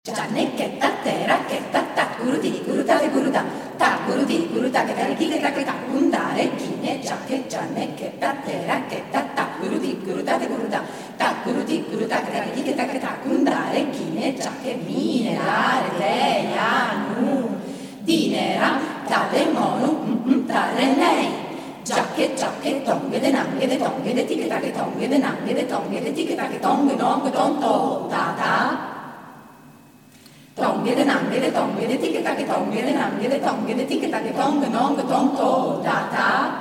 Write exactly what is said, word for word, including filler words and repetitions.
Gianne che ta tera che ta ta guruti guruta de guruta ta guruti guruta che tari che ta che ta gundare chine giacche Gianne che ta tera che ta ta guruti guruta de guruta ta guruti guruta che tari che ta che ta gundare chine giacche minerare de yanu dinera ta de monu ta de nei giacche giacche tonghe de nanghe de tonghe de ticche ta che tonghe de nanghe de tonghe de ticche ta che tonghe nonghe tonto ta ta tonghe de nanghe de tonghe de ticche ta che tonghe de nanghe de tonghe de ticche ta che tonghe nonghe tonto ta ta